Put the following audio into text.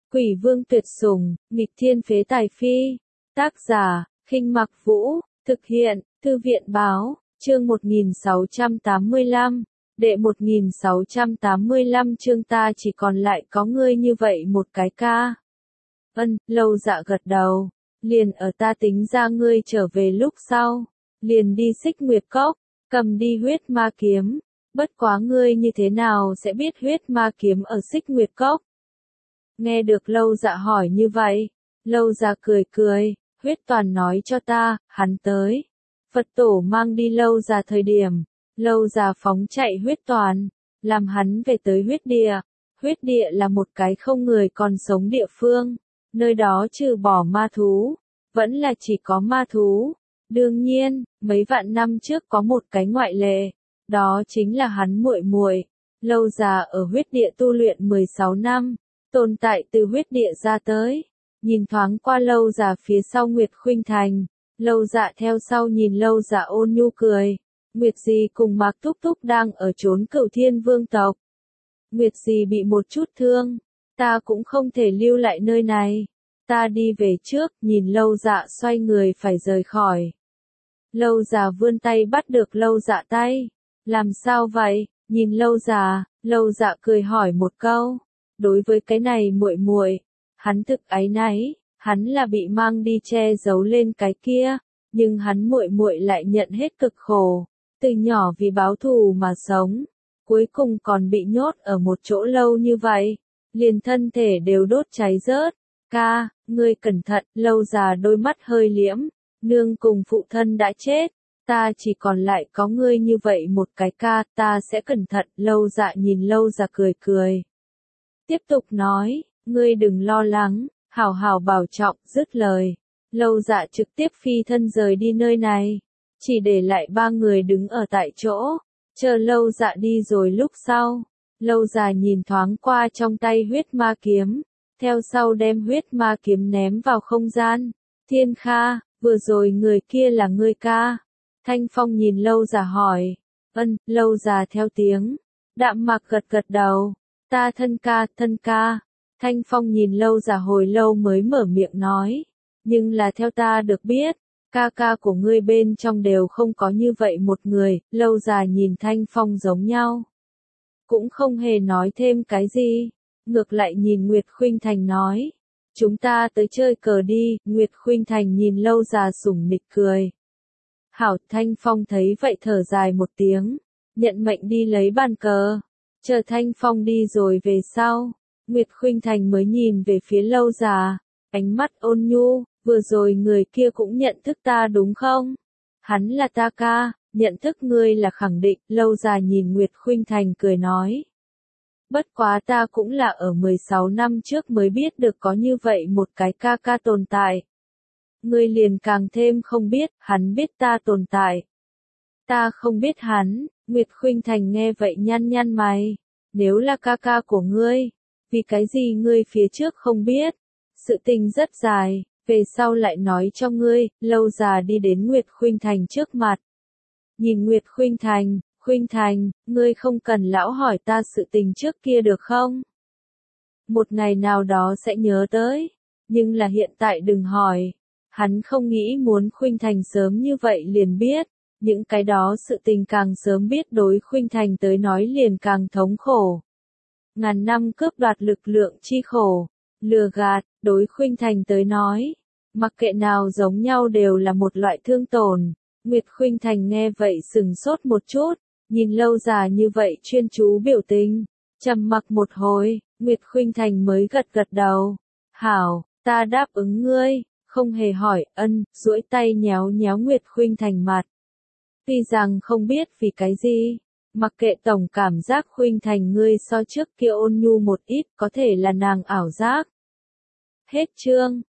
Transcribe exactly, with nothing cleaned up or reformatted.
Quỷ vương tuyệt sủng, nghịch thiên phế tài phi. Tác giả, Khinh Mặc Vũ, thực hiện, Thư viện báo, chương một nghìn sáu trăm tám mươi lăm, đệ một nghìn sáu trăm tám mươi lăm chương ta chỉ còn lại có ngươi như vậy một cái ca. Ân, Lâu Dạ gật đầu, liền ở ta tính ra ngươi trở về lúc sau, liền đi Xích Nguyệt Cốc, cầm đi huyết ma kiếm, bất quá ngươi như thế nào sẽ biết huyết ma kiếm ở Xích Nguyệt Cốc? Nghe được Lâu Dạ hỏi như vậy, Lâu Dạ cười cười, huyết toàn nói cho ta, hắn tới. Phật tổ mang đi Lâu Dạ thời điểm, Lâu Dạ phóng chạy huyết toàn, làm hắn về tới huyết địa. Huyết địa là một cái không người còn sống địa phương, nơi đó trừ bỏ ma thú, vẫn là chỉ có ma thú. Đương nhiên, mấy vạn năm trước có một cái ngoại lệ, đó chính là hắn muội muội. Lâu Dạ ở huyết địa tu luyện mười sáu năm, tồn tại từ huyết địa ra tới. Nhìn thoáng qua Lâu Dạ phía sau Nguyệt Khuynh Thành, Lâu Dạ theo sau nhìn Lâu Dạ ôn nhu cười. Nguyệt Dì cùng Mạc Túc Túc đang ở trốn Cửu Thiên Vương tộc. Nguyệt Dì bị một chút thương, ta cũng không thể lưu lại nơi này. Ta đi về trước, nhìn Lâu Dạ xoay người phải rời khỏi. Lâu Dạ vươn tay bắt được Lâu Dạ tay. Làm sao vậy? Nhìn Lâu Dạ, Lâu Dạ cười hỏi một câu. Đối với cái này muội muội, hắn thực áy náy, hắn là bị mang đi che giấu lên cái kia, nhưng hắn muội muội lại nhận hết cực khổ, từ nhỏ vì báo thù mà sống, cuối cùng còn bị nhốt ở một chỗ lâu như vậy, liền thân thể đều đốt cháy rớt. Ca, ngươi cẩn thận. Lâu Dạ đôi mắt hơi liễm, nương cùng phụ thân đã chết, ta chỉ còn lại có ngươi như vậy một cái ca, ta sẽ cẩn thận. Lâu Dạ nhìn Lâu Dạ cười cười, tiếp tục nói, ngươi đừng lo lắng, hảo hảo bảo trọng. Dứt lời, Lâu Dạ trực tiếp phi thân rời đi nơi này, chỉ để lại ba người đứng ở tại chỗ, chờ Lâu Dạ đi rồi lúc sau. Lâu Dạ nhìn thoáng qua trong tay huyết ma kiếm, theo sau đem huyết ma kiếm ném vào không gian. Thiên Kha, vừa rồi người kia là ngươi ca? Thanh Phong nhìn Lâu Dạ hỏi. Ân, Lâu Dạ theo tiếng đạm mạc gật gật đầu. Ta thân ca, thân ca. Thanh Phong nhìn Lâu Dạ hồi lâu mới mở miệng nói. Nhưng là theo ta được biết, ca ca của ngươi bên trong đều không có như vậy một người. Lâu Dạ nhìn Thanh Phong giống nhau, cũng không hề nói thêm cái gì, ngược lại nhìn Nguyệt Khuynh Thành nói. Chúng ta tới chơi cờ đi. Nguyệt Khuynh Thành nhìn Lâu Dạ sủng nịch cười. Hảo. Thanh Phong thấy vậy thở dài một tiếng, nhận mệnh đi lấy bàn cờ. Chờ Thanh Phong đi rồi về sau, Nguyệt Khuynh Thành mới nhìn về phía Lâu Dạ, ánh mắt ôn nhu, vừa rồi người kia cũng nhận thức ta đúng không? Hắn là ta ca, nhận thức ngươi là khẳng định. Lâu Dạ nhìn Nguyệt Khuynh Thành cười nói. Bất quá ta cũng là ở mười sáu năm trước mới biết được có như vậy một cái ca ca tồn tại. Ngươi liền càng thêm không biết, hắn biết ta tồn tại. Ta không biết hắn. Nguyệt Khuynh Thành nghe vậy nhăn nhăn mày. Nếu là ca ca của ngươi, vì cái gì ngươi phía trước không biết? Sự tình rất dài, về sau lại nói cho ngươi. Lâu Dạ đi đến Nguyệt Khuynh Thành trước mặt. Nhìn Nguyệt Khuynh Thành, Khuynh Thành, ngươi không cần lão hỏi ta sự tình trước kia được không? Một ngày nào đó sẽ nhớ tới, nhưng là hiện tại đừng hỏi. Hắn không nghĩ muốn Khuynh Thành sớm như vậy liền biết. Những cái đó sự tình càng sớm biết đối Khuynh Thành tới nói liền càng thống khổ. Ngàn năm cướp đoạt lực lượng chi khổ, lừa gạt, đối Khuynh Thành tới nói, mặc kệ nào giống nhau đều là một loại thương tổn. Nguyệt Khuynh Thành nghe vậy sừng sốt một chút, nhìn Lâu Dạ như vậy chuyên chú biểu tình, trầm mặc một hồi, Nguyệt Khuynh Thành mới gật gật đầu. Hảo, ta đáp ứng ngươi, không hề hỏi. Ân, duỗi tay nhéo nhéo Nguyệt Khuynh Thành mặt. Tuy rằng không biết vì cái gì, mặc kệ tổng cảm giác Khuynh Thành ngươi so trước kia ôn nhu một ít, có thể là nàng ảo giác. Hết chương.